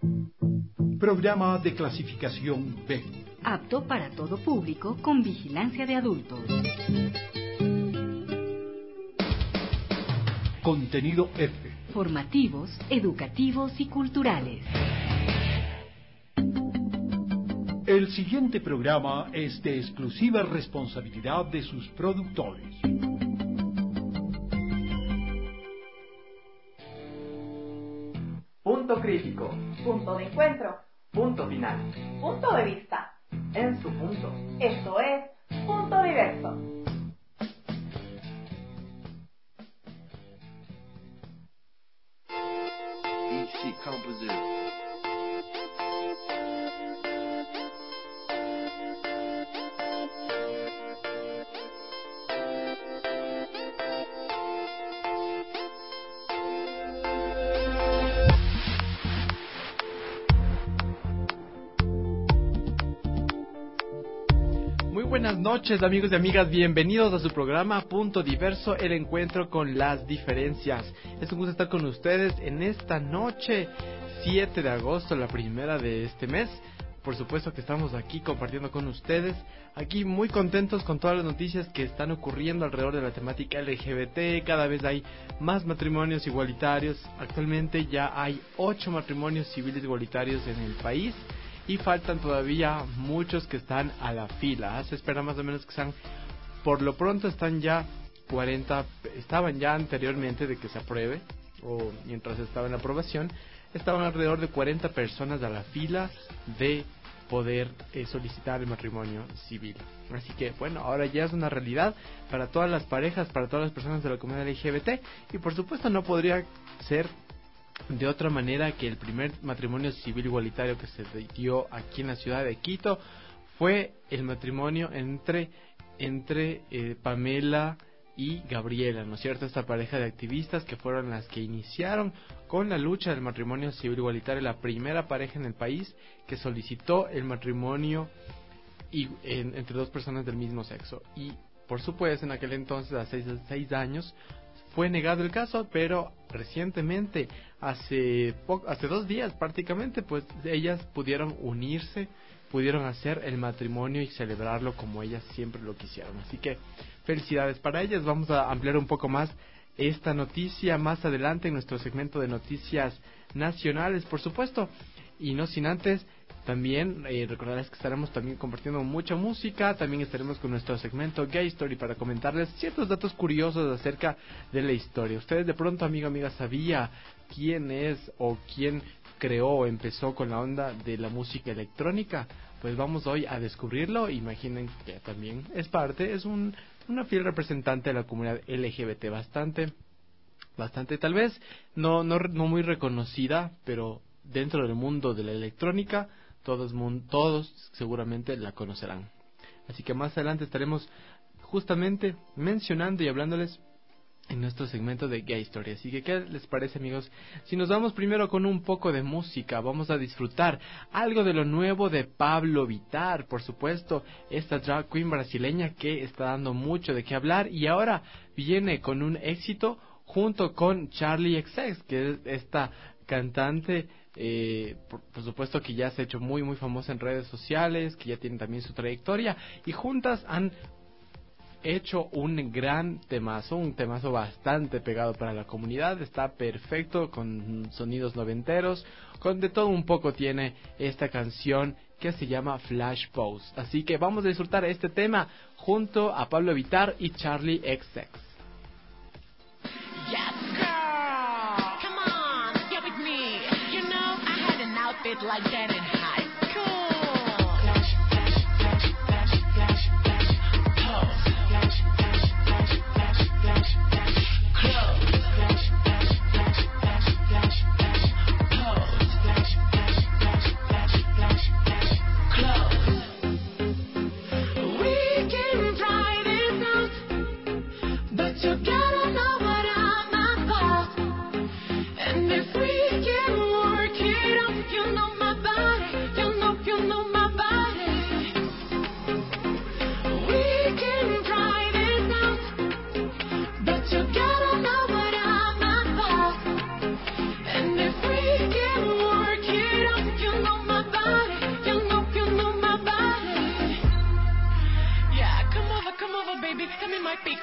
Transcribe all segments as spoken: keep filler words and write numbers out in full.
Programa de clasificación B. Apto para todo público con vigilancia de adultos. Contenido F. Formativos, educativos y culturales. El siguiente programa es de exclusiva responsabilidad de sus productores. Punto crítico. Punto de encuentro. Punto final. Punto de vista. En su punto. Esto es Punto Diverso. Easy composite. Buenas noches, amigos y amigas, bienvenidos a su programa Punto Diverso, el encuentro con las diferencias. Es un gusto estar con ustedes en esta noche, siete de agosto, la primera de este mes. Por supuesto que estamos aquí compartiendo con ustedes, aquí muy contentos con todas las noticias que están ocurriendo alrededor de la temática L G B T. Cada vez hay más matrimonios igualitarios. Actualmente ya hay ocho matrimonios civiles igualitarios en el país. Y faltan todavía muchos que están a la fila. Se espera más o menos que sean, por lo pronto están ya cuarenta, estaban ya anteriormente de que se apruebe, o mientras estaba en la aprobación, estaban alrededor de cuarenta personas a la fila de poder eh, solicitar el matrimonio civil. Así que bueno, ahora ya es una realidad para todas las parejas, para todas las personas de la comunidad L G B T. Y por supuesto no podría ser de otra manera que el primer matrimonio civil igualitario que se dio aquí en la ciudad de Quito fue el matrimonio entre entre eh, Pamela y Gabriela, ¿no es cierto? Esta pareja de activistas que fueron las que iniciaron con la lucha del matrimonio civil igualitario, la primera pareja en el país que solicitó el matrimonio y, en, entre dos personas del mismo sexo. Y por supuesto en aquel entonces, hace seis, seis años, fue negado el caso, pero recientemente, hace po- hace dos días prácticamente, pues ellas pudieron unirse, pudieron hacer el matrimonio y celebrarlo como ellas siempre lo quisieron. Así que felicidades para ellas. Vamos a ampliar un poco más esta noticia más adelante en nuestro segmento de noticias nacionales, por supuesto. Y no sin antes, también eh, recordarles que estaremos también compartiendo mucha música. También estaremos con nuestro segmento Gay Story para comentarles ciertos datos curiosos acerca de la historia. Ustedes de pronto, amigo, amiga, ¿sabía quién es o quién creó o empezó con la onda de la música electrónica? Pues vamos hoy a descubrirlo. Imaginen que también es parte, es un, una fiel representante de la comunidad L G B T, bastante, bastante tal vez, no, no, no muy reconocida, pero dentro del mundo de la electrónica, todos, todos seguramente la conocerán. Así que más adelante estaremos justamente mencionando y hablándoles en nuestro segmento de Gay Story. Así que, ¿qué les parece, amigos? Si nos vamos primero con un poco de música, vamos a disfrutar algo de lo nuevo de Pabllo Vittar, por supuesto, esta drag queen brasileña que está dando mucho de qué hablar y ahora viene con un éxito junto con Charli X C X, que es esta cantante, eh, por, por supuesto que ya se ha hecho muy muy famosa en redes sociales, que ya tiene también su trayectoria, y juntas han hecho un gran temazo, un temazo bastante pegado para la comunidad. Está perfecto, con sonidos noventeros, con de todo un poco tiene esta canción que se llama Flash Pose. Así que vamos a disfrutar este tema junto a Pabllo Vittar y Charli X C X. Yes, girl. Come on, get with me. You know I had an outfit like that in high school. Flash, flash, flash, flash, flash, flash, pose. Flash, flash, flash, flash, flash, flash, clothes. Flash, flash, flash, flash, flash, flash, pose. Flash, flash, flash, flash, flash, flash, clothes. We can try this out, but you gotta know. Get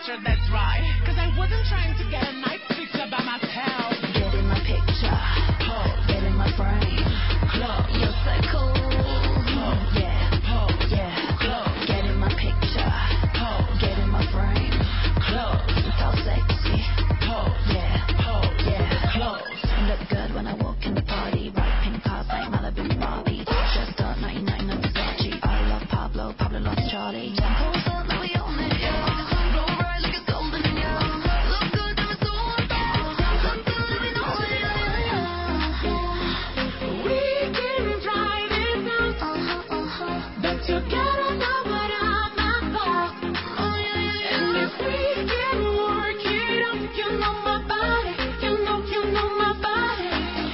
picture, that's right. Cause I wasn't trying to get a nice picture by myself. Get in my picture, oh, get in my frame. Club, you're so cool. Oh, yeah, oh, yeah. Club, get in my picture, oh, get in my frame. Club, so sexy. Oh, yeah, oh, yeah. Clothes look good when I walk in the party. Bright pink cars like Malibu and Barbie. Just up ninety-nine on Versace. I love Pablo, Pablo loves Charlie. Jump over, now we own it, yeah. Blow right like it's golden, yeah. Look good, I'm so on top. Something living on it, yeah. We can try this out, uh-huh, uh-huh. But you gotta know what I'm about. Oh, yeah, yeah, And yeah. if we can work it out, you know my body, you know, you know my body.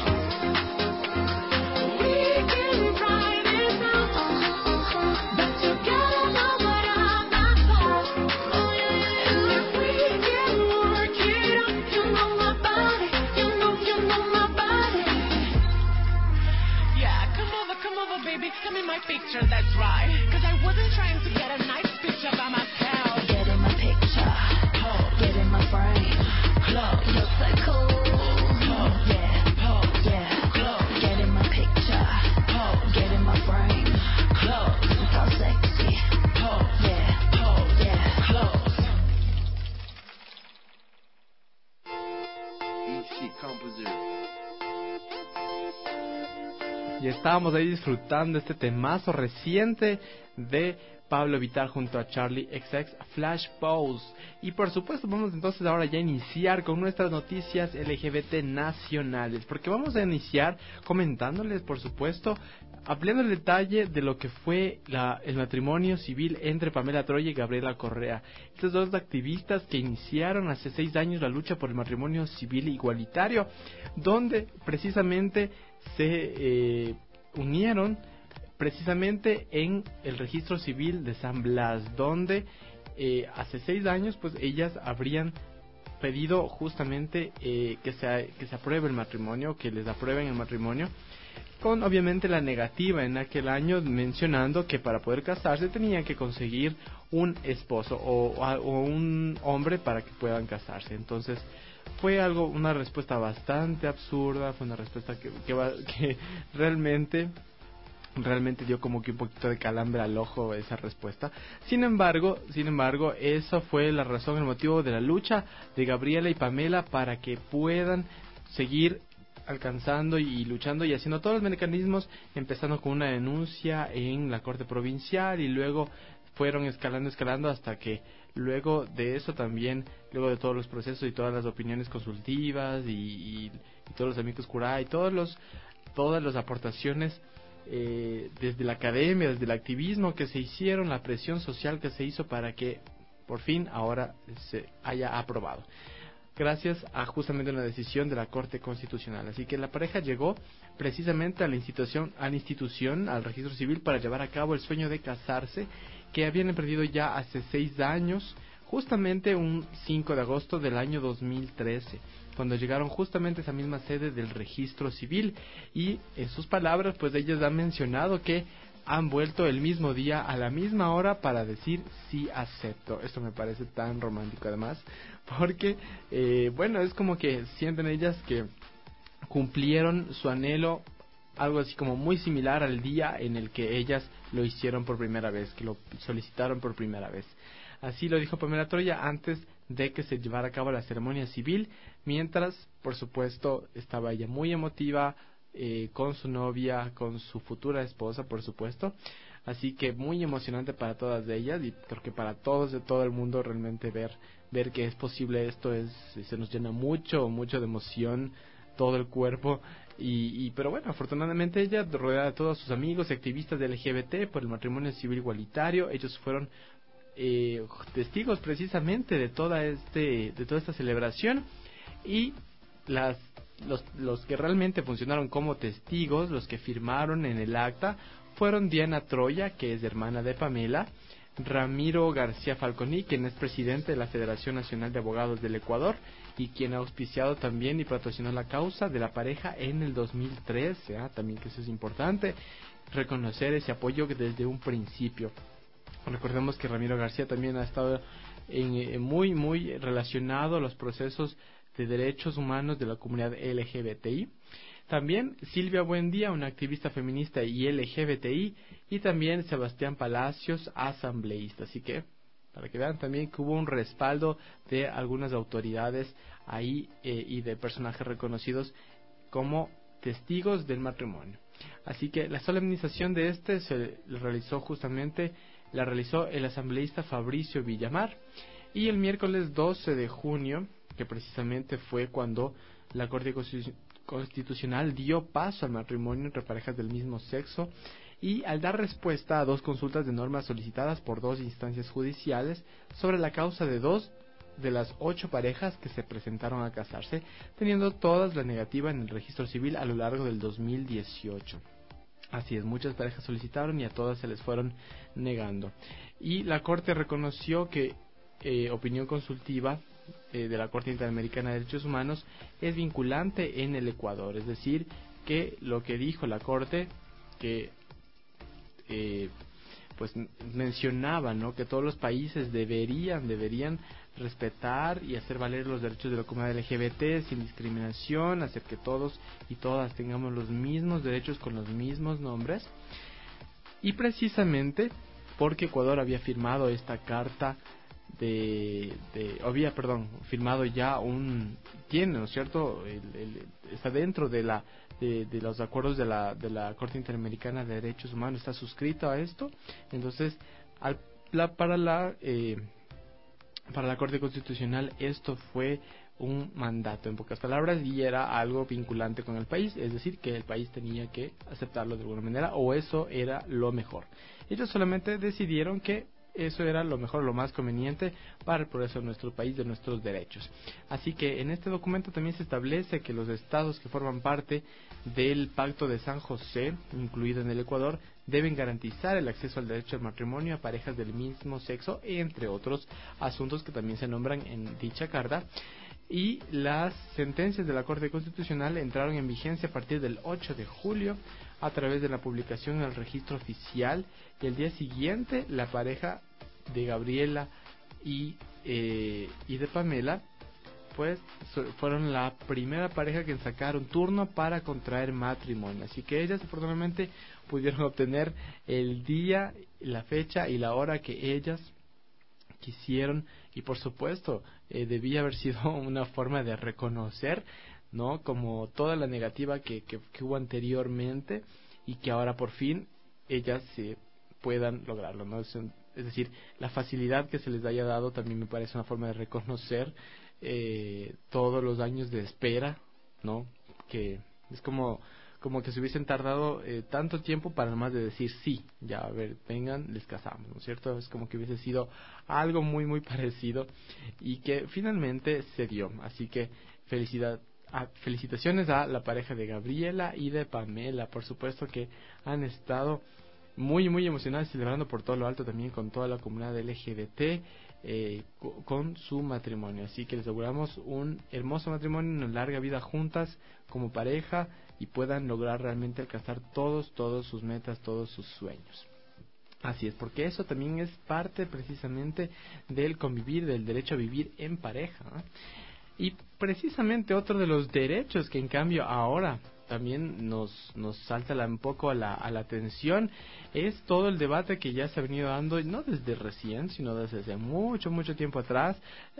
We can try this out, Uh-huh, uh-huh. but you gotta know what I'm about. Oh, yeah, yeah, And yeah. if we can work it out, you know my body, you know, you know my body. Yeah, come over, come over, baby, come in my picture, that's right. Cause I wasn't trying to get a nice picture by myself. Get in my picture, oh, get in my frame. Club, you're so cool. Oh, yeah, oh, yeah. Club, get in my picture, oh, get in my frame. Club, so sexy. Oh, yeah, oh, yeah. Clothes. Easy composer. Y estábamos ahí disfrutando este temazo reciente de Pablo Vittar junto a Charlie X X, Flash Pose. Y por supuesto vamos entonces ahora ya a iniciar con nuestras noticias L G B T nacionales, porque vamos a iniciar comentándoles, por supuesto, ampliando el detalle de lo que fue la, el matrimonio civil entre Pamela Troya y Gabriela Correa. Estos dos activistas que iniciaron hace seis años la lucha por el matrimonio civil igualitario, donde precisamente se eh, unieron precisamente en el registro civil de San Blas, donde eh, hace seis años pues ellas habrían pedido justamente eh, que se que se apruebe el matrimonio, que les aprueben el matrimonio, con obviamente la negativa en aquel año, mencionando que para poder casarse tenían que conseguir un esposo o, o un hombre para que puedan casarse. Entonces fue algo, una respuesta bastante absurda, fue una respuesta que, que, va, que realmente realmente dio como que un poquito de calambre al ojo esa respuesta. Sin embargo, sin embargo, eso fue la razón, el motivo de la lucha de Gabriela y Pamela para que puedan seguir alcanzando y luchando y haciendo todos los mecanismos, empezando con una denuncia en la Corte Provincial y luego fueron escalando, escalando hasta que luego de eso también, luego de todos los procesos y todas las opiniones consultivas y, y, y todos los amigos curados y todos los, todas las aportaciones eh, desde la academia, desde el activismo que se hicieron, la presión social que se hizo para que por fin ahora se haya aprobado, gracias a justamente una decisión de la Corte Constitucional. Así que la pareja llegó precisamente a la institución, a la institución, al registro civil para llevar a cabo el sueño de casarse que habían emprendido ya hace seis años, justamente un cinco de agosto del año dos mil trece, cuando llegaron justamente a esa misma sede del registro civil. Y en sus palabras, pues ellos han mencionado que han vuelto el mismo día a la misma hora para decir sí acepto. Esto me parece tan romántico además, porque eh, bueno, es como que sienten ellas que cumplieron su anhelo, algo así como muy similar al día en el que ellas lo hicieron por primera vez, que lo solicitaron por primera vez. Así lo dijo Pamela Troya antes de que se llevara a cabo la ceremonia civil, mientras, por supuesto, estaba ella muy emotiva eh, con su novia, con su futura esposa, por supuesto. Así que muy emocionante para todas ellas y creo que para todos de todo el mundo realmente ver ver que es posible esto, es se nos llena mucho, mucho de emoción todo el cuerpo. Y, y pero bueno, afortunadamente ella, rodeada de todos sus amigos y activistas de L G B T por el matrimonio civil igualitario, ellos fueron eh, testigos precisamente de toda este de toda esta celebración. Y las los los que realmente funcionaron como testigos, los que firmaron en el acta, fueron Diana Troya, que es hermana de Pamela, Ramiro García Falconi, quien es presidente de la Federación Nacional de Abogados del Ecuador y quien ha auspiciado también y patrocinó la causa de la pareja en el dos mil trece. ¿eh? También que eso es importante, reconocer ese apoyo desde un principio. Recordemos que Ramiro García también ha estado en, eh, muy, muy relacionado a los procesos de derechos humanos de la comunidad L G B T I. También Silvia Buendía, una activista feminista y L G B T I, y también Sebastián Palacios, asambleísta. Así que, para que vean también que hubo un respaldo de algunas autoridades ahí eh, y de personajes reconocidos como testigos del matrimonio. Así que la solemnización de este se realizó justamente, la realizó el asambleísta Fabricio Villamar, y el miércoles doce de junio, que precisamente fue cuando la Corte Constitucional dio paso al matrimonio entre parejas del mismo sexo, y al dar respuesta a dos consultas de normas solicitadas por dos instancias judiciales sobre la causa de dos de las ocho parejas que se presentaron a casarse, teniendo todas la negativa en el registro civil a lo largo del dos mil dieciocho. Así es, muchas parejas solicitaron y a todas se les fueron negando. Y la Corte reconoció que eh, opinión consultiva eh, de la Corte Interamericana de Derechos Humanos es vinculante en el Ecuador. Es decir, que lo que dijo la Corte, que eh, pues mencionaba, ¿no?, que todos los países deberían, deberían respetar y hacer valer los derechos de la comunidad L G B T sin discriminación, hacer que todos y todas tengamos los mismos derechos con los mismos nombres. Y precisamente porque Ecuador había firmado esta carta de, de había, perdón, firmado ya un, tiene, ¿no es cierto?, el, el, está dentro de la de, de los acuerdos de la de la Corte Interamericana de Derechos Humanos, está suscrito a esto. Entonces, al, la, para la eh, para la Corte Constitucional esto fue un mandato, en pocas palabras, y era algo vinculante con el país, es decir, que el país tenía que aceptarlo de alguna manera, o eso era lo mejor. Ellos solamente decidieron que eso era lo mejor, lo más conveniente para el progreso de nuestro país, de nuestros derechos. Así que en este documento también se establece que los estados que forman parte del Pacto de San José, incluido en el Ecuador, deben garantizar el acceso al derecho al matrimonio a parejas del mismo sexo, entre otros asuntos que también se nombran en dicha carta. Y las sentencias de la Corte Constitucional entraron en vigencia a partir del ocho de julio a través de la publicación en el registro oficial, y el día siguiente la pareja de Gabriela y, eh, y de Pamela pues fueron la primera pareja que sacaron turno para contraer matrimonio. Así que ellas afortunadamente pudieron obtener el día, la fecha y la hora que ellas quisieron, y por supuesto eh, debía haber sido una forma de reconocer, ¿no?, como toda la negativa que, que, que hubo anteriormente, y que ahora por fin ellas eh, puedan lograrlo, ¿no? Es, un, es decir, la facilidad que se les haya dado también me parece una forma de reconocer eh, todos los años de espera, ¿no?, que es como como que se hubiesen tardado eh, tanto tiempo para nomás de decir sí, ya, a ver, vengan, les casamos, ¿no es cierto? Es como que hubiese sido algo muy muy parecido, y que finalmente se dio. Así que felicidad, a, felicitaciones a la pareja de Gabriela y de Pamela, por supuesto que han estado muy muy emocionados, celebrando por todo lo alto también con toda la comunidad L G B T eh, con su matrimonio. Así que les auguramos un hermoso matrimonio, una larga vida juntas como pareja, y puedan lograr realmente alcanzar todos, todos sus metas, todos sus sueños. Así es, porque eso también es parte precisamente del convivir, del derecho a vivir en pareja, ¿eh? Y precisamente otro de los derechos que en cambio ahora también nos, nos salta la, un poco a la, a la atención es todo el debate que ya se ha venido dando, no desde recién, sino desde hace mucho, mucho tiempo atrás,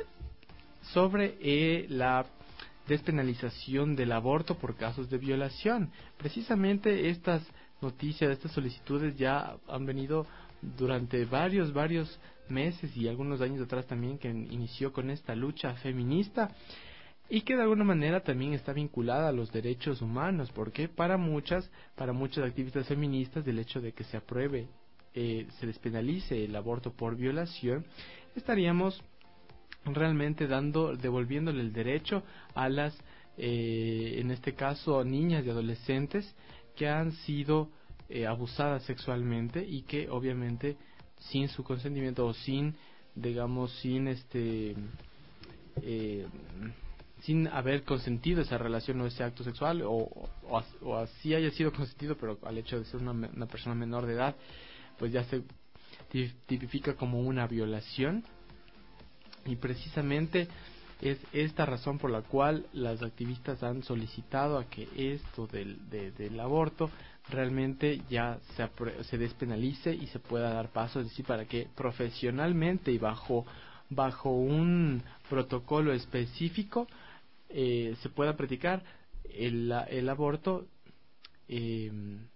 sobre eh, la despenalización del aborto por casos de violación. Precisamente estas noticias, estas solicitudes ya han venido durante varios, varios meses y algunos años atrás también, que inició con esta lucha feminista, y que de alguna manera también está vinculada a los derechos humanos, porque para muchas, para muchas activistas feministas, el hecho de que se apruebe, eh, se despenalice el aborto por violación, estaríamos realmente dando, devolviéndole el derecho a las, eh, en este caso, niñas y adolescentes que han sido eh, abusadas sexualmente, y que obviamente sin su consentimiento, o sin, digamos, sin este, eh, sin haber consentido esa relación o ese acto sexual, o, o, o así haya sido consentido, pero al hecho de ser una, una persona menor de edad, pues ya se tipifica como una violación. Y precisamente es esta razón por la cual las activistas han solicitado a que esto del, de, del aborto realmente ya se, apre- se despenalice y se pueda dar paso, es decir, para que profesionalmente y bajo, bajo un protocolo específico eh, se pueda practicar el, el aborto eh,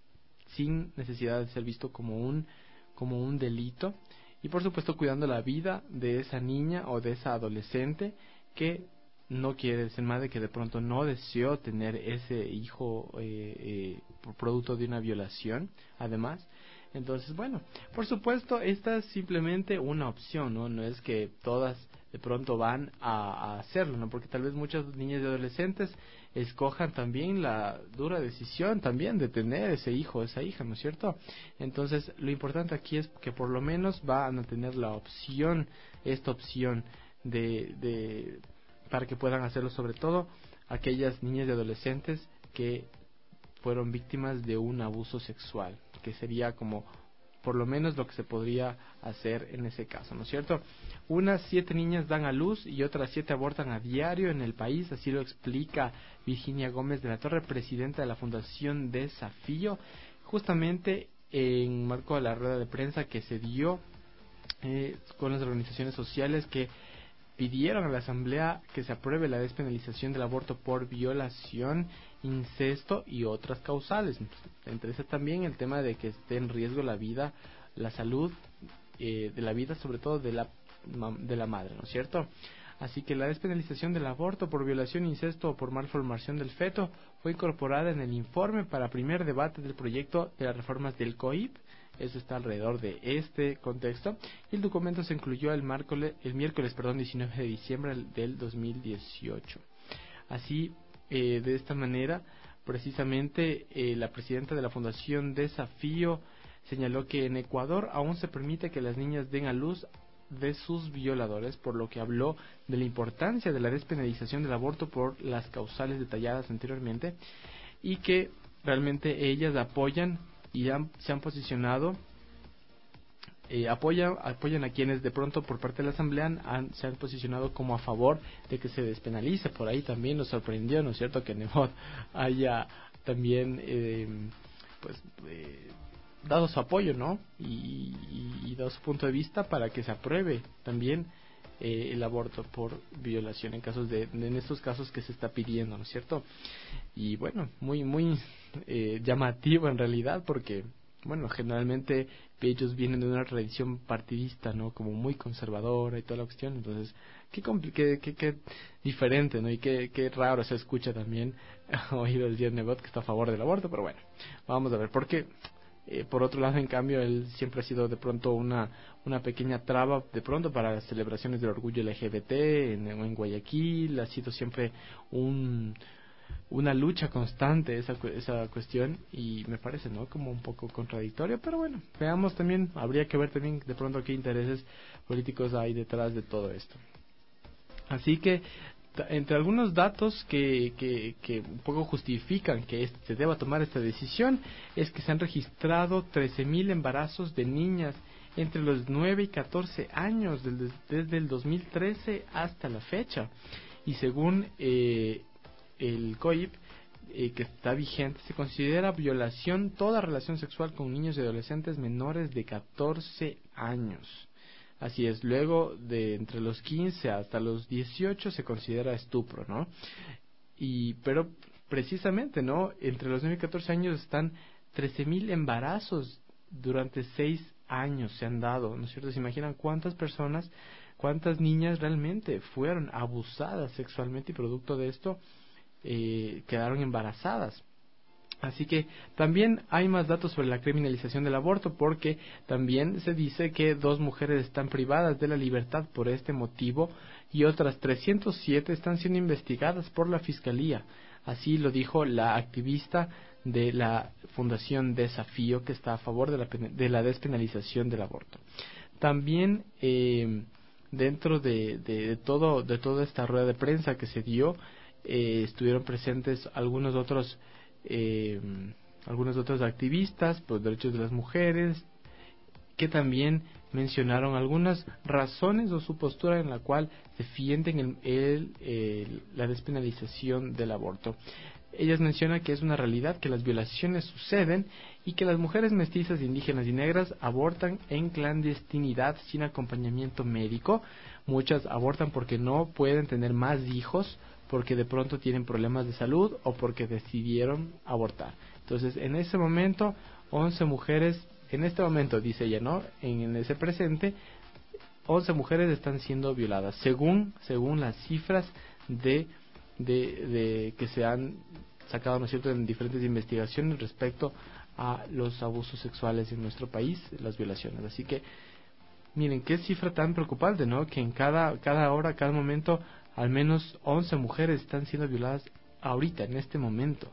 sin necesidad de ser visto como un, como un delito, y por supuesto cuidando la vida de esa niña o de esa adolescente que no quiere ser madre, que de pronto no deseó tener ese hijo eh, eh, por producto de una violación, además. Entonces, bueno, por supuesto, esta es simplemente una opción, ¿no? No es que todas de pronto van a, a hacerlo, ¿no? Porque tal vez muchas niñas y adolescentes escojan también la dura decisión también de tener ese hijo, esa hija, ¿no es cierto? Entonces, lo importante aquí es que por lo menos van a tener la opción, esta opción de, de para que puedan hacerlo, sobre todo aquellas niñas y adolescentes que fueron víctimas de un abuso sexual, que sería como por lo menos lo que se podría hacer en ese caso, ¿no es cierto? Unas siete niñas dan a luz y otras siete abortan a diario en el país, así lo explica Virginia Gómez de la Torre, presidenta de la Fundación Desafío, justamente en marco de la rueda de prensa que se dio eh, con las organizaciones sociales que pidieron a la Asamblea que se apruebe la despenalización del aborto por violación, incesto y otras causales. Entre esas también el tema de que esté en riesgo la vida, la salud eh, de la vida, sobre todo de la, de la madre, ¿no es cierto? Así que la despenalización del aborto por violación, incesto o por malformación del feto fue incorporada en el informe para primer debate del proyecto de las reformas del C O I P. Eso está alrededor de este contexto. Y el documento se incluyó el, miércoles, el miércoles perdón, diecinueve de diciembre del dos mil dieciocho. Así, eh, de esta manera, precisamente eh, la presidenta de la Fundación Desafío señaló que en Ecuador aún se permite que las niñas den a luz de sus violadores, por lo que habló de la importancia de la despenalización del aborto por las causales detalladas anteriormente, y que realmente ellas apoyan y han, se han posicionado, eh, apoyan, apoyan a quienes de pronto por parte de la Asamblea han, se han posicionado como a favor de que se despenalice. Por ahí también nos sorprendió, ¿no es cierto?, que Nebot haya también eh, pues eh, dado su apoyo, ¿no? Y, y, y dado su punto de vista para que se apruebe también eh, el aborto por violación en casos de, en estos casos que se está pidiendo, ¿no es cierto? Y bueno, muy muy eh, llamativo en realidad, porque bueno, generalmente ellos vienen de una tradición partidista, ¿no? Como muy conservadora y toda la cuestión. Entonces, qué qué, qué, qué diferente, ¿no? Y qué, qué raro se escucha también oír al señor Nebot que está a favor del aborto, pero bueno, vamos a ver, porque Eh, por otro lado, en cambio, él siempre ha sido de pronto una una pequeña traba de pronto para las celebraciones del orgullo L G B T en, en Guayaquil. Ha sido siempre un una lucha constante esa esa cuestión, y me parece, ¿no?, como un poco contradictorio, pero bueno, veamos también, habría que ver también de pronto qué intereses políticos hay detrás de todo esto. Así que entre algunos datos que, que, que un poco justifican que se deba tomar esta decisión es que se han registrado trece mil embarazos de niñas entre los nueve y catorce años desde, desde el dos mil trece hasta la fecha, y según eh, el C O I P eh, que está vigente, se considera violación toda relación sexual con niños y adolescentes menores de catorce años. Así es, luego de entre los quince hasta los dieciocho se considera estupro, ¿no? Y pero precisamente, ¿no?, entre los nueve y catorce años están trece mil embarazos durante seis años se han dado, ¿no es cierto? ¿Se imaginan cuántas personas, cuántas niñas realmente fueron abusadas sexualmente y producto de esto eh, quedaron embarazadas? Así que también hay más datos sobre la criminalización del aborto, porque también se dice que dos mujeres están privadas de la libertad por este motivo y otras trescientas siete están siendo investigadas por la Fiscalía. Así lo dijo la activista de la Fundación Desafío, que está a favor de la, de la despenalización del aborto. También eh, dentro de, de, de, todo, de toda esta rueda de prensa que se dio, eh, estuvieron presentes algunos otros Eh, algunos otros activistas por derechos de las mujeres que también mencionaron algunas razones o su postura en la cual defienden el, el, el, la despenalización del aborto. Ellas mencionan que es una realidad que las violaciones suceden y que las mujeres mestizas, indígenas y negras abortan en clandestinidad sin acompañamiento médico. Muchas abortan porque no pueden tener más hijos, porque de pronto tienen problemas de salud o porque decidieron abortar. Entonces, en ese momento, once mujeres, en este momento, dice ella, ¿no? En, en ese presente, once mujeres están siendo violadas, según según las cifras de de, de que se han sacado, ¿no es cierto?, en diferentes investigaciones respecto a los abusos sexuales en nuestro país, las violaciones. Así que, miren, qué cifra tan preocupante, ¿no? Que en cada, cada hora, cada momento, al menos once mujeres están siendo violadas ahorita, en este momento.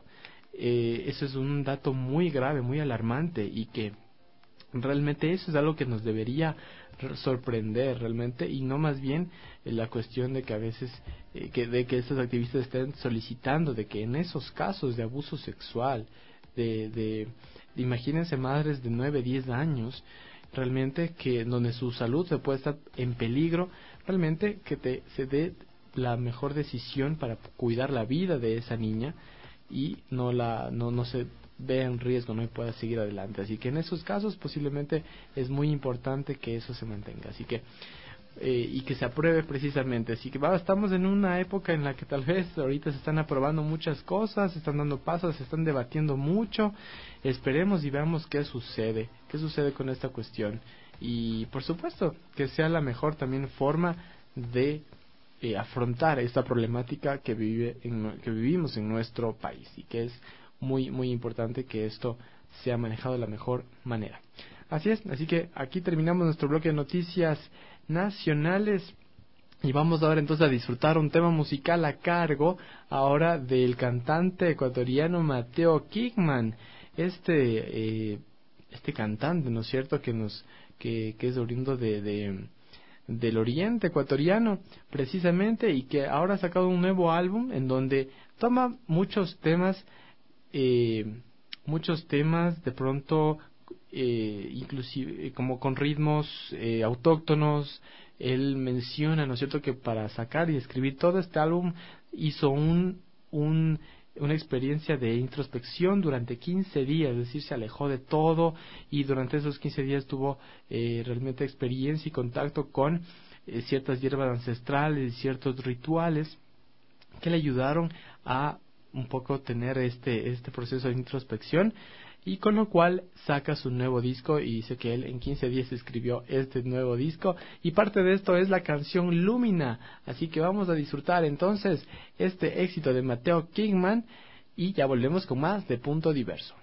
Eh, eso es un dato muy grave, muy alarmante, y que realmente eso es algo que nos debería sorprender realmente, y no más bien eh, la cuestión de que a veces eh, que de que estos activistas estén solicitando de que en esos casos de abuso sexual de, de, de imagínense madres de nueve, diez años realmente, que donde su salud se puede estar en peligro, realmente que te, se dé la mejor decisión para cuidar la vida de esa niña y no la no no se vea en riesgo, no pueda seguir adelante. Así que en esos casos posiblemente es muy importante que eso se mantenga, así que eh, y que se apruebe precisamente. Así que va, estamos en una época en la que tal vez ahorita se están aprobando muchas cosas, se están dando pasos, se están debatiendo mucho. Esperemos y veamos qué sucede, qué sucede con esta cuestión, y por supuesto que sea la mejor también forma de eh, afrontar esta problemática que vive en, que vivimos en nuestro país, y que es muy muy importante que esto sea manejado de la mejor manera. Así es, así que aquí terminamos nuestro bloque de noticias nacionales y vamos ahora entonces a disfrutar un tema musical a cargo ahora del cantante ecuatoriano Mateo Kingman. Este eh, este cantante, ¿no es cierto?, que nos que, que es oriundo de, de del oriente ecuatoriano precisamente, y que ahora ha sacado un nuevo álbum en donde toma muchos temas Eh, muchos temas de pronto eh, inclusive eh, como con ritmos eh, autóctonos. Él menciona, ¿no es cierto?, que para sacar y escribir todo este álbum hizo un, un una experiencia de introspección durante quince días, es decir, se alejó de todo y durante esos quince días tuvo eh, realmente experiencia y contacto con eh, ciertas hierbas ancestrales y ciertos rituales que le ayudaron a un poco tener este este proceso de introspección, y con lo cual saca su nuevo disco, y dice que él en quince días escribió este nuevo disco, y parte de esto es la canción Lumina. Así que vamos a disfrutar entonces este éxito de Mateo Kingman y ya volvemos con más de Punto Diverso.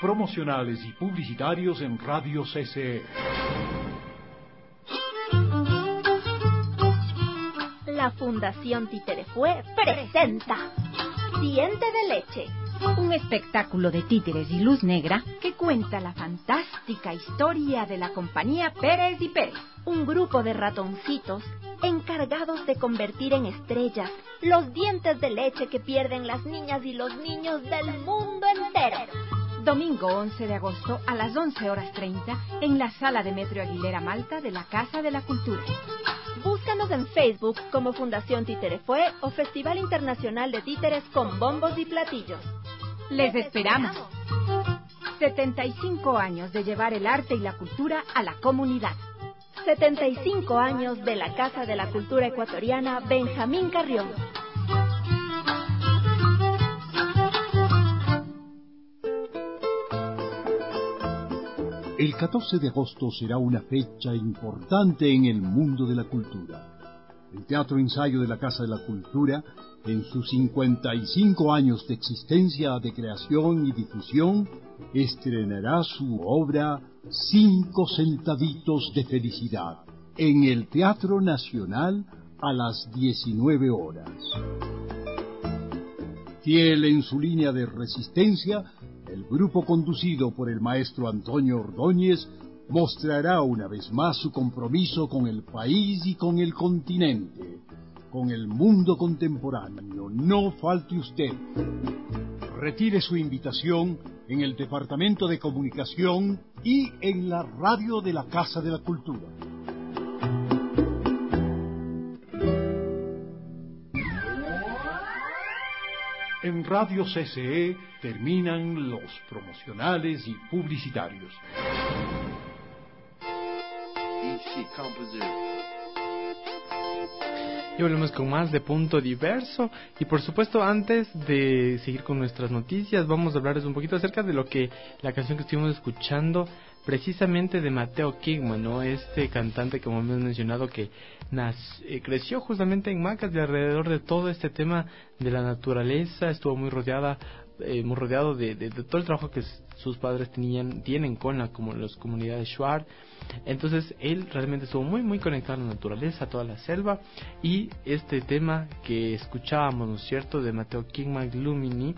promocionales y publicitarios en Radio C C E. La Fundación Títerefue presenta Diente de Leche, un espectáculo de títeres y luz negra que cuenta la fantástica historia de la compañía Pérez y Pérez. Un grupo de ratoncitos encargados de convertir en estrellas los dientes de leche que pierden las niñas y los niños del mundo entero. Domingo once de agosto a las once horas treinta en la sala de Metro Aguilera Malta de la Casa de la Cultura. Búscanos en Facebook como Fundación Títerefue o Festival Internacional de Títeres con Bombos y Platillos. Les esperamos. setenta y cinco años de llevar el arte y la cultura a la comunidad. setenta y cinco años de la Casa de la Cultura Ecuatoriana Benjamín Carrión. El catorce de agosto será una fecha importante en el mundo de la cultura. El Teatro Ensayo de la Casa de la Cultura, en sus cincuenta y cinco años de existencia, de creación y difusión, estrenará su obra Cinco Centavitos de Felicidad en el Teatro Nacional a las diecinueve horas. Fiel en su línea de resistencia, el grupo conducido por el maestro Antonio Ordóñez mostrará una vez más su compromiso con el país y con el continente, con el mundo contemporáneo. No falte usted. Retire su invitación en el Departamento de Comunicación y en la radio de la Casa de la Cultura. En Radio C C E terminan los promocionales y publicitarios. Easy Compositor. Y volvemos con más de Punto Diverso. Y por supuesto, antes de seguir con nuestras noticias, vamos a hablarles un poquito acerca de lo que la canción que estuvimos escuchando, precisamente de Mateo Kingman, ¿no? Este cantante, como hemos mencionado, que nació, eh, creció justamente en Macas, y alrededor de todo este tema de la naturaleza estuvo muy rodeada, eh, muy rodeado de, de, de todo el trabajo que sus padres tenían, tienen con la, como las comunidades Shuar. Entonces él realmente estuvo muy muy conectado a la naturaleza, a toda la selva, y este tema que escuchábamos, ¿no es cierto?, de Mateo Kingman, Lumini,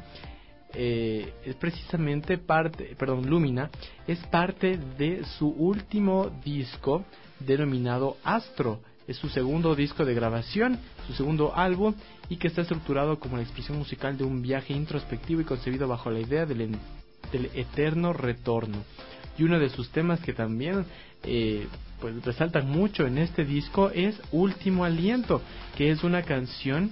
eh, es precisamente parte, perdón, Lumina, es parte de su último disco denominado Astro. Es su segundo disco de grabación, su segundo álbum, y que está estructurado como la expresión musical de un viaje introspectivo y concebido bajo la idea del, del eterno retorno. Y uno de sus temas que también eh, pues resaltan mucho en este disco es Último Aliento, que es una canción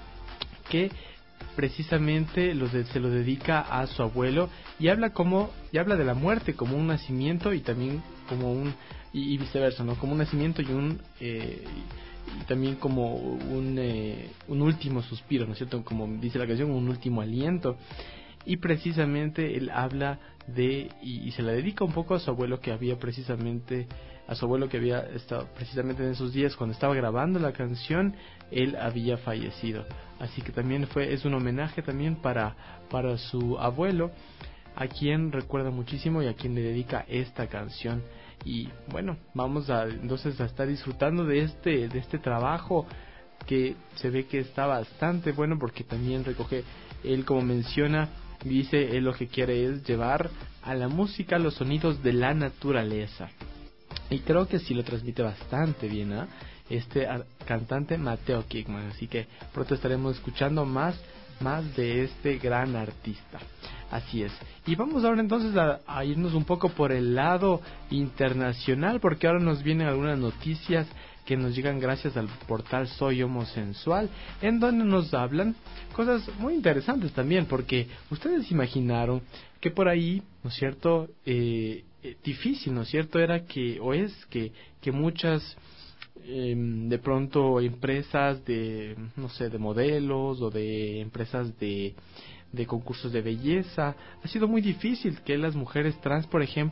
que precisamente lo de, se lo dedica a su abuelo, y habla como y habla de la muerte como un nacimiento y también como un y, y viceversa, ¿no? Como un nacimiento y un eh, y también como un eh, un último suspiro, ¿no es cierto? Como dice la canción, un último aliento. Y precisamente él habla de y, y se la dedica un poco a su abuelo, que había precisamente a su abuelo que había estado precisamente en esos días cuando estaba grabando la canción, él había fallecido. Así que también fue es un homenaje también para para su abuelo, a quien recuerda muchísimo y a quien le dedica esta canción. Y bueno, vamos a entonces a estar disfrutando de este de este trabajo, que se ve que está bastante bueno, porque también recoge, él como menciona, dice, él lo que quiere es llevar a la música los sonidos de la naturaleza. Y creo que sí lo transmite bastante bien, ¿eh? Este cantante Mateo Kingman. Así que pronto estaremos escuchando más, más de este gran artista. Así es. Y vamos ahora entonces a, a irnos un poco por el lado internacional, porque ahora nos vienen algunas noticias que nos llegan gracias al portal Soy Homosensual, en donde nos hablan cosas muy interesantes también, porque ustedes imaginaron que por ahí, ¿no es cierto?, eh, eh, difícil, ¿no es cierto?, era que, o es que, que muchas, eh, de pronto, empresas de, no sé, de modelos, o de empresas de, de concursos de belleza, ha sido muy difícil que las mujeres trans, por ejemplo,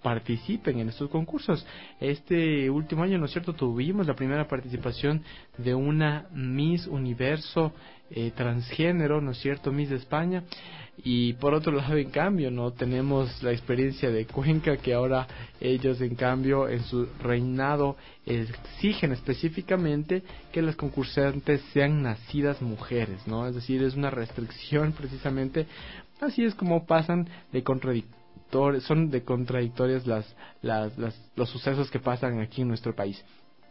participen en estos concursos. Este último año, ¿no es cierto?, tuvimos la primera participación de una Miss Universo eh, transgénero, ¿no es cierto?, Miss de España. Y por otro lado, en cambio, no tenemos la experiencia de Cuenca, que ahora ellos, en cambio, en su reinado exigen específicamente que las concursantes sean nacidas mujeres, ¿no? Es decir, es una restricción precisamente. Así es como pasan de contradictorios. Son de contradictorias las, las, las, los sucesos que pasan aquí en nuestro país.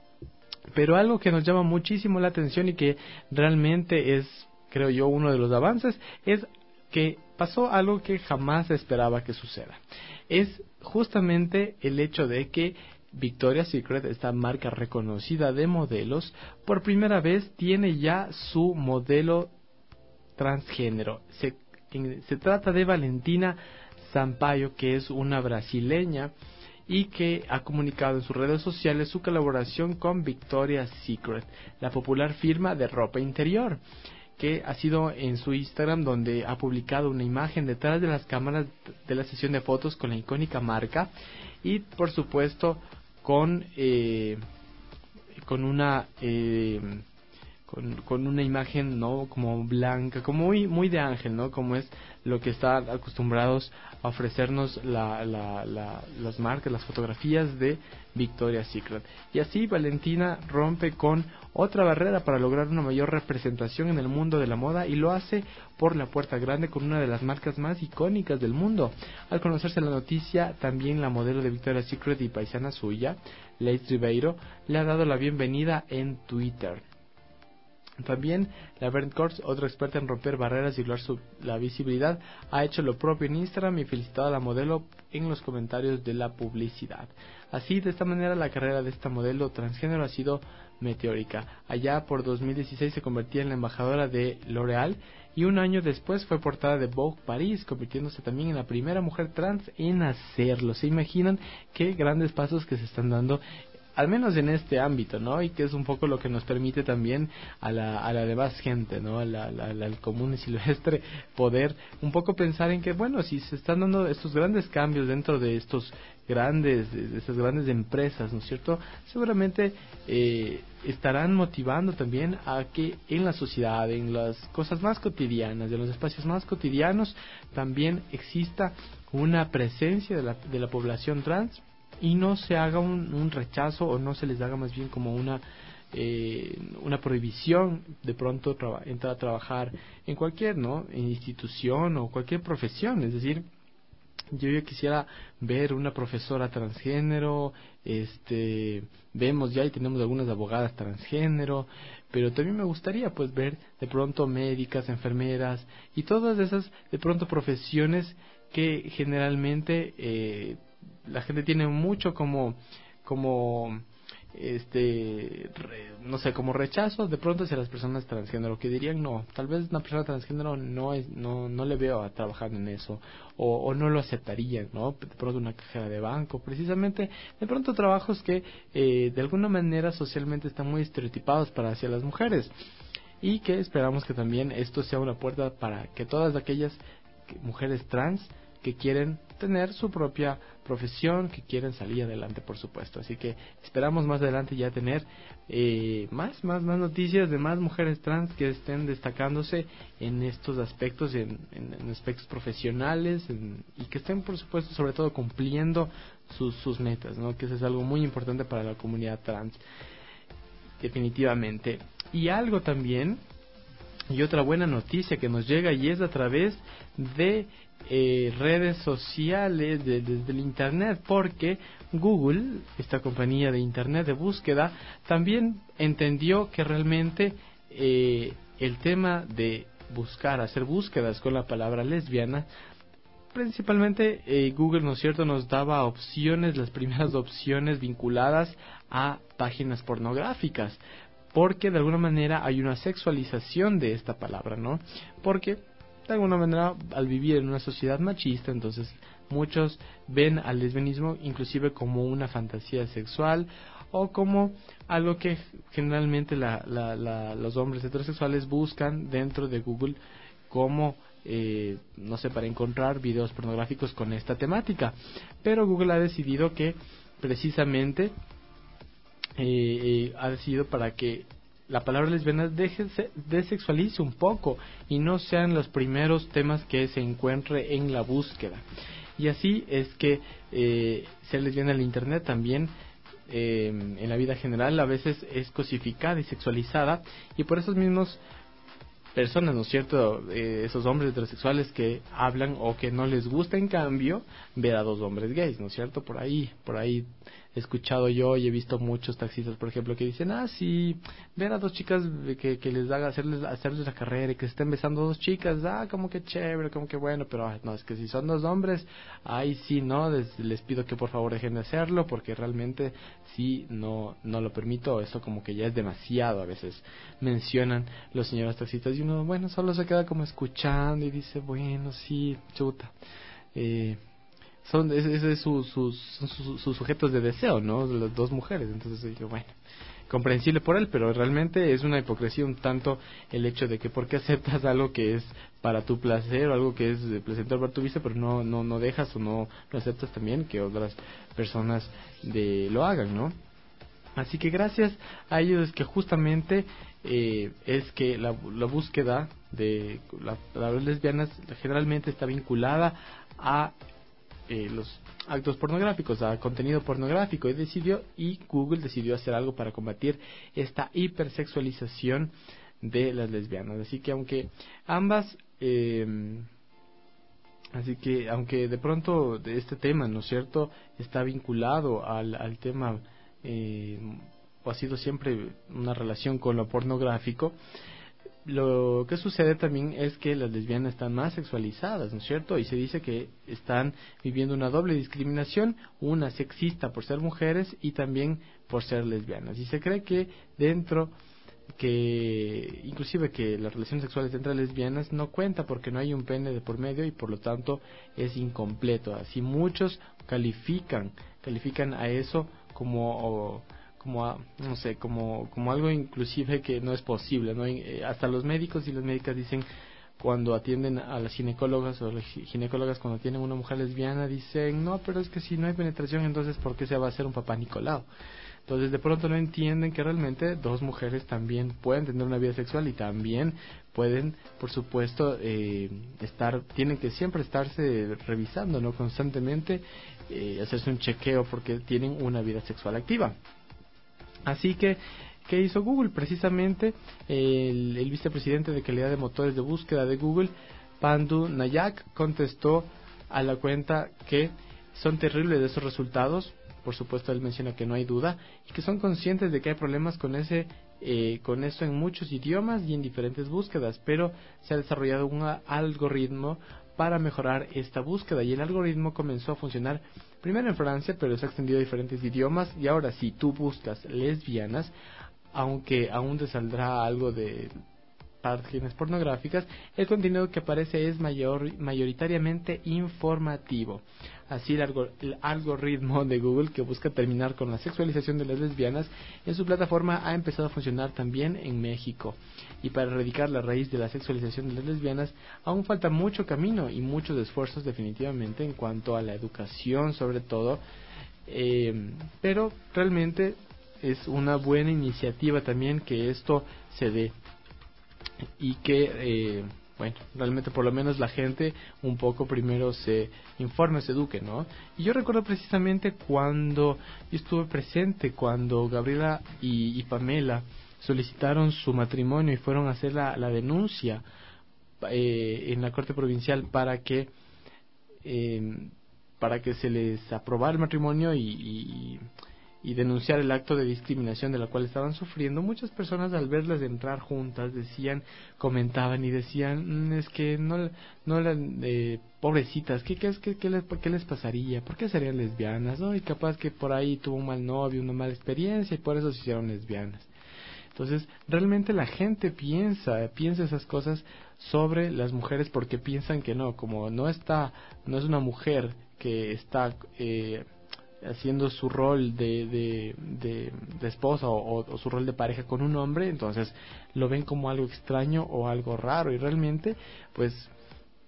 Pero algo que nos llama muchísimo la atención y que realmente es, creo yo, uno de los avances, es que pasó algo que jamás se esperaba que suceda. Es justamente el hecho de que Victoria's Secret, esta marca reconocida de modelos, por primera vez tiene ya su modelo transgénero. Se, en, se trata de Valentina Sampaio, que es una brasileña y que ha comunicado en sus redes sociales su colaboración con Victoria's Secret, la popular firma de ropa interior, que ha sido en su Instagram, donde ha publicado una imagen detrás de las cámaras de la sesión de fotos con la icónica marca y, por supuesto, con eh, con una eh, con, con una imagen, no, como blanca, como muy muy de ángel, no, como es lo que están acostumbrados a ofrecernos la, la, la, las marcas, las fotografías de Victoria's Secret. Y así Valentina rompe con otra barrera para lograr una mayor representación en el mundo de la moda, y lo hace por la puerta grande con una de las marcas más icónicas del mundo. Al conocerse la noticia, también la modelo de Victoria's Secret y paisana suya, Leitz Ribeiro, le ha dado la bienvenida en Twitter. También la Bernd Kors, otra experta en romper barreras y lograr su, la visibilidad, ha hecho lo propio en Instagram y felicitado a la modelo en los comentarios de la publicidad. Así, de esta manera, la carrera de esta modelo transgénero ha sido meteórica. Allá por dos mil dieciséis se convertía en la embajadora de L'Oréal y un año después fue portada de Vogue París, convirtiéndose también en la primera mujer trans en hacerlo. ¿Se imaginan qué grandes pasos que se están dando, al menos en este ámbito, ¿no? Y que es un poco lo que nos permite también a la, a la demás gente, ¿no? A la, a la, a la, al común y silvestre, poder un poco pensar en que, bueno, si se están dando estos grandes cambios dentro de estos grandes, de estas grandes empresas, ¿no es cierto? Seguramente eh, estarán motivando también a que en la sociedad, en las cosas más cotidianas, en los espacios más cotidianos, también exista una presencia de la, de la población trans, y no se haga un, un rechazo, o no se les haga más bien como una eh, una prohibición de pronto traba, entrar a trabajar en cualquier, ¿no?, institución o cualquier profesión. Es decir, yo ya quisiera ver una profesora transgénero, este, vemos ya y tenemos algunas abogadas transgénero, pero también me gustaría pues ver de pronto médicas, enfermeras y todas esas de pronto profesiones que generalmente eh, la gente tiene mucho como como este re, no sé, como rechazo de pronto hacia las personas transgénero, que dirían no, tal vez una persona transgénero no es no no le veo a trabajar en eso, o, o no lo aceptarían, ¿no? De pronto una cajera de banco, precisamente, de pronto trabajos que eh, de alguna manera socialmente están muy estereotipados para hacia las mujeres, y que esperamos que también esto sea una puerta para que todas aquellas mujeres trans que quieren tener su propia profesión, que quieren salir adelante, por supuesto. Así que esperamos más adelante ya tener eh, más, más, más noticias de más mujeres trans que estén destacándose en estos aspectos, en, en, en aspectos profesionales, en, y que estén, por supuesto, sobre todo cumpliendo sus, sus metas, ¿no? Que eso es algo muy importante para la comunidad trans, definitivamente. Y algo también, y otra buena noticia que nos llega, y es a través de Eh, redes sociales, de, desde el internet, porque Google, esta compañía de internet de búsqueda, también entendió que realmente eh, el tema de buscar, hacer búsquedas con la palabra lesbiana, principalmente eh, Google, ¿no es cierto?, nos daba opciones, las primeras opciones vinculadas a páginas pornográficas, porque de alguna manera hay una sexualización de esta palabra, ¿no? Porque de alguna manera, al vivir en una sociedad machista, entonces muchos ven al lesbianismo inclusive como una fantasía sexual, o como algo que generalmente la, la, la, los hombres heterosexuales buscan dentro de Google como eh, no sé, para encontrar videos pornográficos con esta temática. Pero Google ha decidido que precisamente eh, eh, ha decidido para que la palabra lesbiana deje, se desexualice un poco y no sean los primeros temas que se encuentre en la búsqueda. Y así es que eh, ser lesbiana en el internet también eh, en la vida general a veces es cosificada y sexualizada, y por esos mismos personas, ¿no es cierto?, eh, esos hombres heterosexuales que hablan o que no les gusta en cambio ver a dos hombres gays, ¿no es cierto? Por ahí, por ahí he escuchado yo y he visto muchos taxistas, por ejemplo, que dicen, ah, sí, ver a dos chicas que, que les haga hacerles, hacerles la carrera y que se estén besando dos chicas, ah, como que chévere, como que bueno, pero ah, no, es que si son dos hombres, ahí sí, no, les, les pido que por favor dejen de hacerlo, porque realmente sí, no, no lo permito, eso como que ya es demasiado, a veces mencionan los señores taxistas y uno, bueno, solo se queda como escuchando y dice, bueno, sí, chuta, eh... son ese es, es su, sus, sus, sus sujetos de deseo, ¿no? Las dos mujeres. Entonces dije, bueno, comprensible por él, pero realmente es una hipocresía un tanto el hecho de que por qué aceptas algo que es para tu placer o algo que es placentero para tu vista, pero no no no dejas o no lo aceptas también que otras personas de lo hagan, ¿no? Así que gracias a ellos es que justamente eh, es que la, la búsqueda de las palabras lesbianas generalmente está vinculada a Eh, los actos pornográficos, a contenido pornográfico, y decidió y Google decidió hacer algo para combatir esta hipersexualización de las lesbianas. Así que aunque ambas eh, así que aunque de pronto de este tema, ¿no es cierto?, está vinculado al, al tema eh, o ha sido siempre una relación con lo pornográfico, lo que sucede también es que las lesbianas están más sexualizadas, ¿no es cierto? Y se dice que están viviendo una doble discriminación, una sexista por ser mujeres y también por ser lesbianas. Y se cree que dentro, que inclusive que las relaciones sexuales entre lesbianas no cuenta porque no hay un pene de por medio y por lo tanto es incompleto. Así muchos califican, califican a eso como... O, como a, no sé, como como algo inclusive que no es posible, ¿no? Eh, hasta los médicos y las médicas dicen, cuando atienden a las ginecólogas o las ginecólogas cuando atienden a una mujer lesbiana, dicen, no, pero es que si no hay penetración, entonces ¿por qué se va a hacer un papá Nicolau? Entonces de pronto no entienden que realmente dos mujeres también pueden tener una vida sexual y también pueden, por supuesto, eh, estar, tienen que siempre estarse revisando, ¿no?, constantemente, eh, hacerse un chequeo porque tienen una vida sexual activa. Así que, ¿qué hizo Google? Precisamente el, el vicepresidente de calidad de motores de búsqueda de Google, Pandu Nayak, contestó a la cuenta que son terribles esos resultados. Por supuesto, él menciona que no hay duda y que son conscientes de que hay problemas con ese eh, con eso en muchos idiomas y en diferentes búsquedas, pero se ha desarrollado un algoritmo para mejorar esta búsqueda, y el algoritmo comenzó a funcionar primero en Francia, pero se ha extendido a diferentes idiomas, y ahora si tú buscas lesbianas, aunque aún te saldrá algo de páginas pornográficas, el contenido que aparece es mayor, mayoritariamente informativo. Así el, algor- el algoritmo de Google, que busca terminar con la sexualización de las lesbianas en su plataforma, ha empezado a funcionar también en México. Y para erradicar la raíz de la sexualización de las lesbianas aún falta mucho camino y muchos esfuerzos definitivamente en cuanto a la educación sobre todo, eh, pero realmente es una buena iniciativa también que esto se dé y que eh, bueno, realmente por lo menos la gente un poco primero se informe, se eduque, ¿no? Y yo recuerdo precisamente cuando yo estuve presente, cuando Gabriela y, y Pamela solicitaron su matrimonio y fueron a hacer la, la denuncia eh, en la Corte Provincial para que eh, para que se les aprobara el matrimonio y, y y denunciar el acto de discriminación de la cual estaban sufriendo. Muchas personas al verlas entrar juntas decían, comentaban y decían, mm, es que no, no eh, pobrecitas, ¿qué, qué, es, qué, qué, les, ¿qué les pasaría? ¿Por qué serían lesbianas? ¿No? Y capaz que por ahí tuvo un mal novio, una mala experiencia y por eso se hicieron lesbianas. Entonces, realmente la gente piensa, piensa esas cosas sobre las mujeres porque piensan que no, como no está, no es una mujer que está eh, haciendo su rol de, de, de, de esposa o, o su rol de pareja con un hombre, entonces lo ven como algo extraño o algo raro, y realmente pues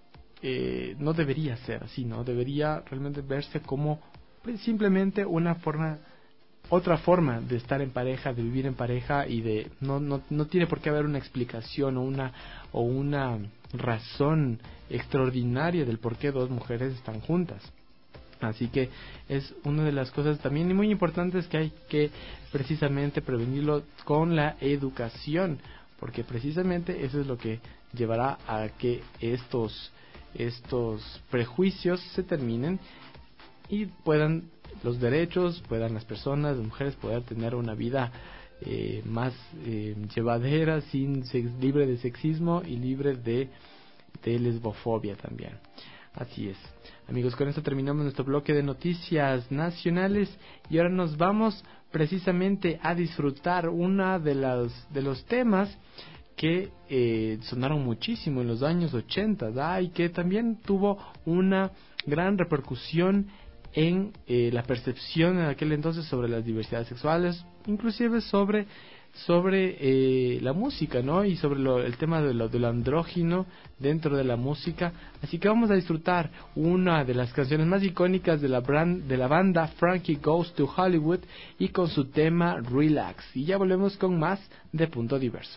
eh, no debería ser así, ¿no? Debería realmente verse como pues, simplemente una forma, otra forma de estar en pareja, de vivir en pareja, y de no no no tiene por qué haber una explicación o una o una razón extraordinaria del por qué dos mujeres están juntas. Así que es una de las cosas también muy importantes que hay que precisamente prevenirlo con la educación, porque precisamente eso es lo que llevará a que estos estos prejuicios se terminen y puedan los derechos, puedan las personas, las mujeres poder tener una vida eh, más eh, llevadera, sin sex, libre de sexismo y libre de, de lesbofobia también. Así es. Amigos, con esto terminamos nuestro bloque de noticias nacionales y ahora nos vamos precisamente a disfrutar una de las de los temas que eh, sonaron muchísimo en los años ochenta, ¿da? Y que también tuvo una gran repercusión en eh, la percepción en aquel entonces sobre las diversidades sexuales, inclusive sobre sobre eh, la música, ¿no? Y sobre lo, el tema de lo, de lo andrógino dentro de la música. Así que vamos a disfrutar una de las canciones más icónicas de la, brand, de la banda Frankie Goes to Hollywood y con su tema Relax. Y ya volvemos con más de Punto Diverso.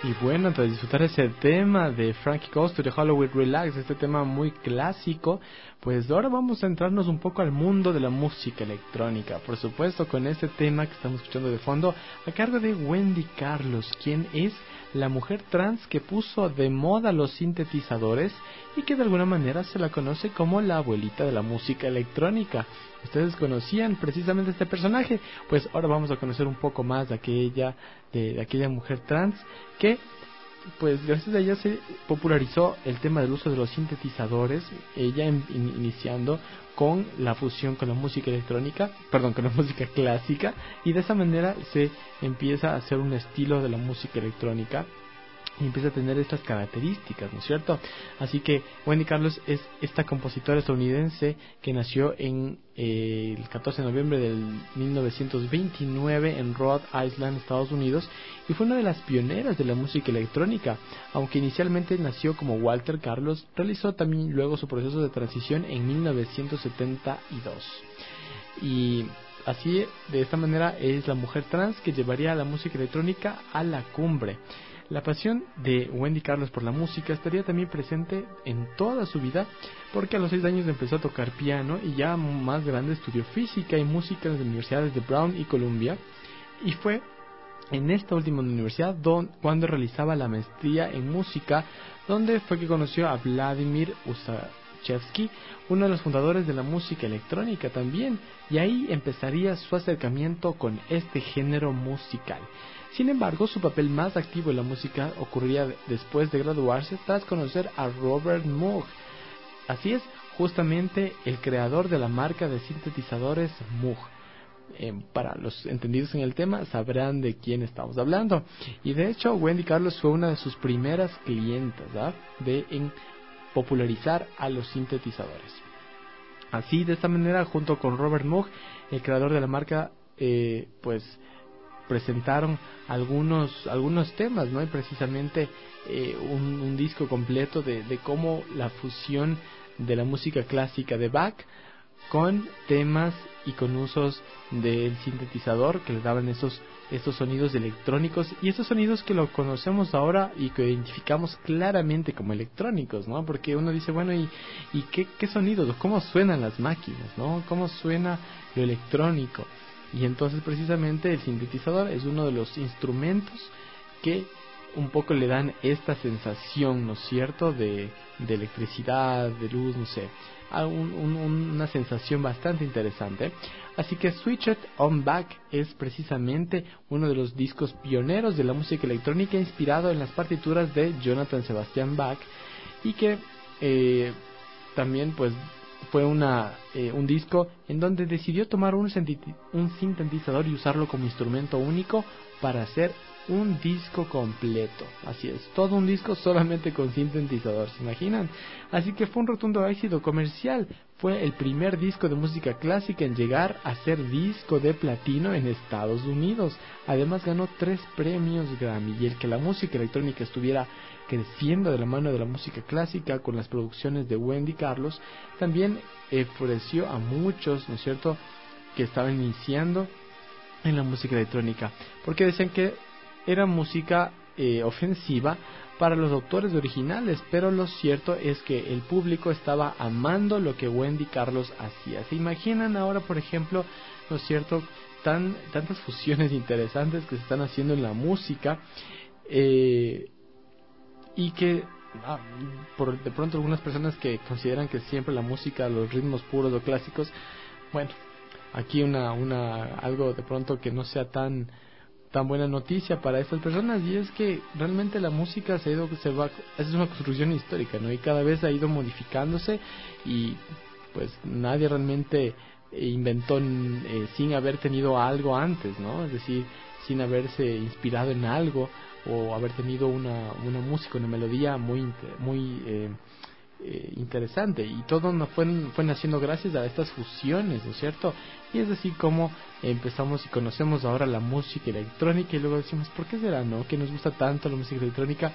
Y bueno, tras disfrutar ese tema de Frankie Goes to the Hollywood Relax, este tema muy clásico, pues ahora vamos a entrarnos un poco al mundo de la música electrónica. Por supuesto, con este tema que estamos escuchando de fondo, a cargo de Wendy Carlos, quien es la mujer trans que puso de moda los sintetizadores y que de alguna manera se la conoce como la abuelita de la música electrónica. ¿Ustedes conocían precisamente este personaje? Pues ahora vamos a conocer un poco más de aquella, de, de aquella mujer trans que, pues gracias a ella se popularizó el tema del uso de los sintetizadores, ella in, in, iniciando con la fusión con la música electrónica, perdón, con la música clásica, y de esa manera se empieza a hacer un estilo de la música electrónica y empieza a tener estas características, ¿no es cierto? Así que Wendy Carlos es esta compositora estadounidense que nació en eh, el catorce de noviembre del mil novecientos veintinueve en Rhode Island, Estados Unidos, y fue una de las pioneras de la música electrónica. Aunque inicialmente nació como Walter Carlos, realizó también luego su proceso de transición en mil novecientos setenta y dos. Y así, de esta manera, es la mujer trans que llevaría la música electrónica a la cumbre. La pasión de Wendy Carlos por la música estaría también presente en toda su vida, porque a los seis años empezó a tocar piano y ya más grande estudió física y música en las universidades de Brown y Columbia, y fue en esta última universidad don, cuando realizaba la maestría en música, donde fue que conoció a Vladimir Ussachevsky, uno de los fundadores de la música electrónica también, y ahí empezaría su acercamiento con este género musical. Sin embargo, su papel más activo en la música ocurriría después de graduarse tras conocer a Robert Moog. Así es, justamente el creador de la marca de sintetizadores Moog. Eh, para los entendidos en el tema sabrán de quién estamos hablando. Y de hecho, Wendy Carlos fue una de sus primeras clientas, ¿verdad?, de en popularizar a los sintetizadores. Así, de esta manera, junto con Robert Moog, el creador de la marca, eh, pues presentaron algunos algunos temas, ¿no? Y precisamente eh, un, un disco completo de, de cómo la fusión de la música clásica de Bach con temas y con usos del sintetizador que le daban esos estos sonidos electrónicos, y esos sonidos que lo conocemos ahora y que identificamos claramente como electrónicos, ¿no? Porque uno dice, bueno, ¿y, y qué, qué sonidos? ¿Cómo suenan las máquinas, ¿no? ¿Cómo suena lo electrónico? Y entonces precisamente el sintetizador es uno de los instrumentos que un poco le dan esta sensación, ¿no es cierto?, de, de electricidad, de luz, no sé, un, un, una sensación bastante interesante. Así que Switch It On Back es precisamente uno de los discos pioneros de la música electrónica, inspirado en las partituras de Jonathan Sebastian Bach, y que eh, también pues fue una eh, un disco en donde decidió tomar un, un sintetizador y usarlo como instrumento único para hacer un disco completo. Así es, todo un disco solamente con sintetizador, ¿se imaginan? Así que fue un rotundo éxito comercial. Fue el primer disco de música clásica en llegar a ser disco de platino en Estados Unidos. Además ganó tres premios Grammy, y el que la música electrónica estuviera creciendo de la mano de la música clásica con las producciones de Wendy Carlos también ofreció a muchos, ¿no es cierto?, que estaban iniciando en la música electrónica, porque decían que era música eh, ofensiva para los autores originales, pero lo cierto es que el público estaba amando lo que Wendy Carlos hacía. ¿Se imaginan ahora, por ejemplo, no es cierto, tan tantas fusiones interesantes que se están haciendo en la música, eh, y que ah, por de pronto algunas personas que consideran que siempre la música, los ritmos puros o clásicos, bueno, aquí una una algo de pronto que no sea tan tan buena noticia para estas personas, y es que realmente la música se ha ido, se va, es una construcción histórica, ¿no? Y cada vez ha ido modificándose, y pues nadie realmente inventó eh, sin haber tenido algo antes, ¿no? Es decir, sin haberse inspirado en algo o haber tenido una una música, una melodía muy muy eh, Eh, interesante, y todo no fue, fue naciendo gracias a estas fusiones, ¿no es cierto? Y es así como empezamos y conocemos ahora la música electrónica, y luego decimos, ¿por qué será, no? Que nos gusta tanto la música electrónica,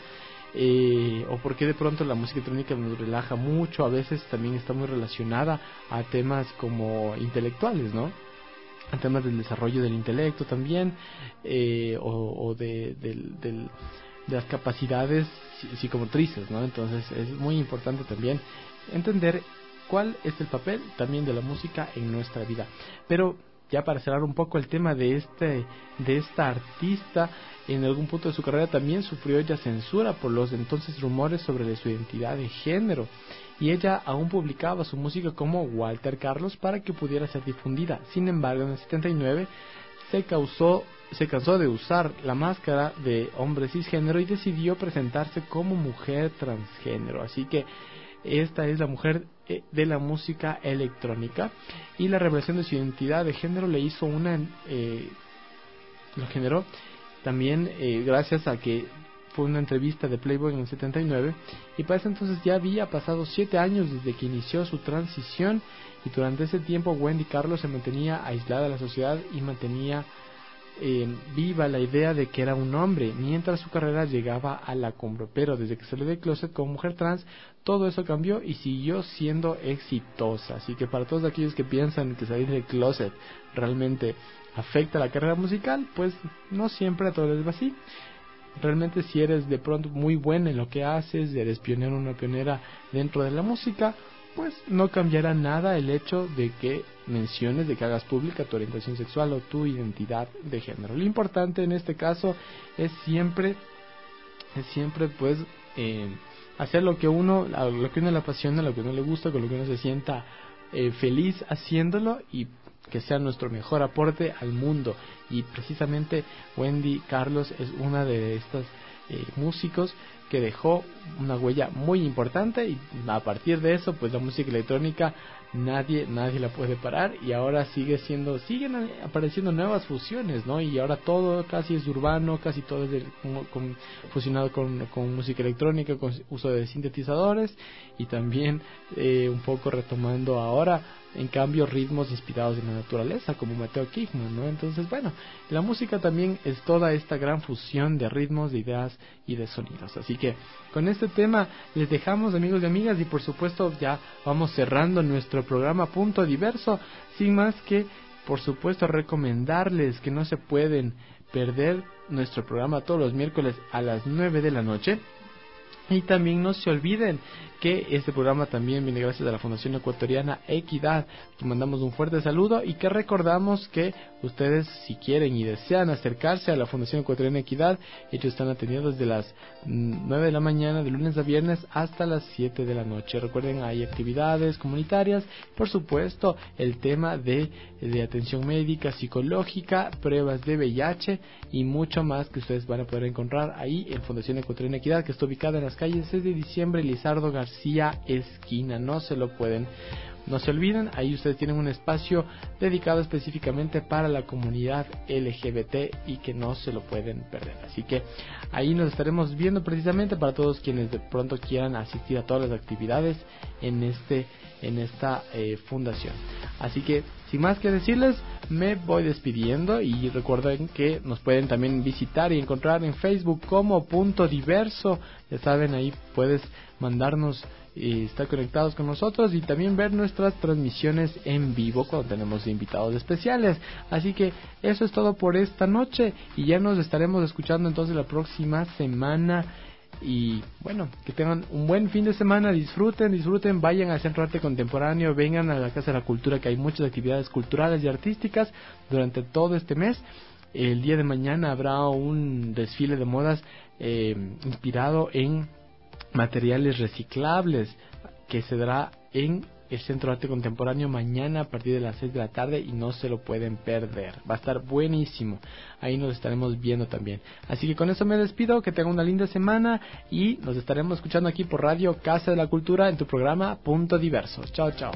eh, o por qué de pronto la música electrónica nos relaja mucho. A veces también está muy relacionada a temas como intelectuales, ¿no? A temas del desarrollo del intelecto también, eh, o, o de, del, del de las capacidades psicomotrices, ¿no? Entonces es muy importante también entender cuál es el papel también de la música en nuestra vida. Pero ya para cerrar un poco el tema de este de esta artista, en algún punto de su carrera también sufrió ella censura por los entonces rumores sobre su identidad de género, y ella aún publicaba su música como Walter Carlos para que pudiera ser difundida. Sin embargo, en el setenta y nueve se causó se cansó de usar la máscara de hombre cisgénero y decidió presentarse como mujer transgénero. Así que esta es la mujer de la música electrónica, y la revelación de su identidad de género le hizo una eh, lo generó también eh, gracias a que fue una entrevista de Playboy en el setenta y nueve, y para ese entonces ya había pasado siete años desde que inició su transición, y durante ese tiempo Wendy Carlos se mantenía aislada de la sociedad y mantenía Eh, viva la idea de que era un hombre mientras su carrera llegaba a la cumbre. Pero desde que salió del closet como mujer trans, todo eso cambió y siguió siendo exitosa. Así que para todos aquellos que piensan que salir del closet realmente afecta la carrera musical, pues no siempre a todos les va así. Realmente, si eres de pronto muy buena en lo que haces, eres pionero o una pionera dentro de la música, pues no cambiará nada el hecho de que menciones, de que hagas pública tu orientación sexual o tu identidad de género. Lo importante en este caso es siempre, es siempre pues eh, hacer lo que uno, lo que uno le apasiona, lo que uno le gusta, con lo que uno se sienta eh, feliz haciéndolo, y que sea nuestro mejor aporte al mundo. Y precisamente Wendy Carlos es una de estas eh, músicos que dejó una huella muy importante, y a partir de eso pues la música electrónica nadie nadie la puede parar, y ahora sigue siendo siguen apareciendo nuevas fusiones, ¿no? Y ahora todo casi es urbano, casi todo es de, con, con, fusionado con, con música electrónica, con uso de sintetizadores, y también eh, un poco retomando ahora en cambio ritmos inspirados en la naturaleza, como Mateo Kigman, ¿no? Entonces, bueno, la música también es toda esta gran fusión de ritmos, de ideas y de sonidos. Así que con este tema les dejamos, amigos y amigas, y por supuesto ya vamos cerrando nuestro programa Punto Diverso, sin más que por supuesto recomendarles que no se pueden perder nuestro programa todos los miércoles a las nueve de la noche. Y también no se olviden que este programa también viene gracias a la Fundación Ecuatoriana Equidad, que mandamos un fuerte saludo, y que recordamos que ustedes, si quieren y desean acercarse a la Fundación Ecuatoriana Equidad, ellos están atendiendo desde las nueve de la mañana de lunes a viernes hasta las siete de la noche. Recuerden, hay actividades comunitarias, por supuesto el tema de, de atención médica, psicológica, pruebas de V I H y mucho más que ustedes van a poder encontrar ahí en Fundación Ecuatoriana Equidad, que está ubicada en las calles seis de diciembre, Lizardo García esquina. No se lo pueden, no se olviden, ahí ustedes tienen un espacio dedicado específicamente para la comunidad L G B T y que no se lo pueden perder. Así que ahí nos estaremos viendo precisamente para todos quienes de pronto quieran asistir a todas las actividades en este en esta eh, fundación. Así que sin más que decirles, me voy despidiendo, y recuerden que nos pueden también visitar y encontrar en Facebook como Punto Diverso. Ya saben, ahí puedes mandarnos y estar conectados con nosotros, y también ver nuestras transmisiones en vivo cuando tenemos invitados especiales. Así que eso es todo por esta noche, y ya nos estaremos escuchando entonces la próxima semana. Y bueno, que tengan un buen fin de semana, disfruten, disfruten, vayan al Centro de Arte Contemporáneo, vengan a la Casa de la Cultura, que hay muchas actividades culturales y artísticas durante todo este mes. El día de mañana habrá un desfile de modas eh, inspirado en materiales reciclables, que se dará en el Centro de Arte Contemporáneo mañana a partir de las seis de la tarde, y no se lo pueden perder, va a estar buenísimo. Ahí nos estaremos viendo también. Así que con eso me despido, que tengan una linda semana, y nos estaremos escuchando aquí por Radio Casa de la Cultura en tu programa Punto Diverso. Chao, chao.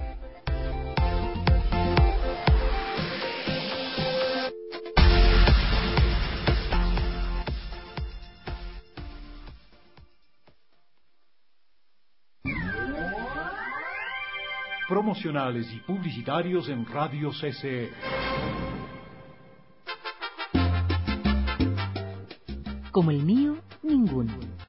Promocionales y publicitarios en Radio C C E. Como el mío, ninguno.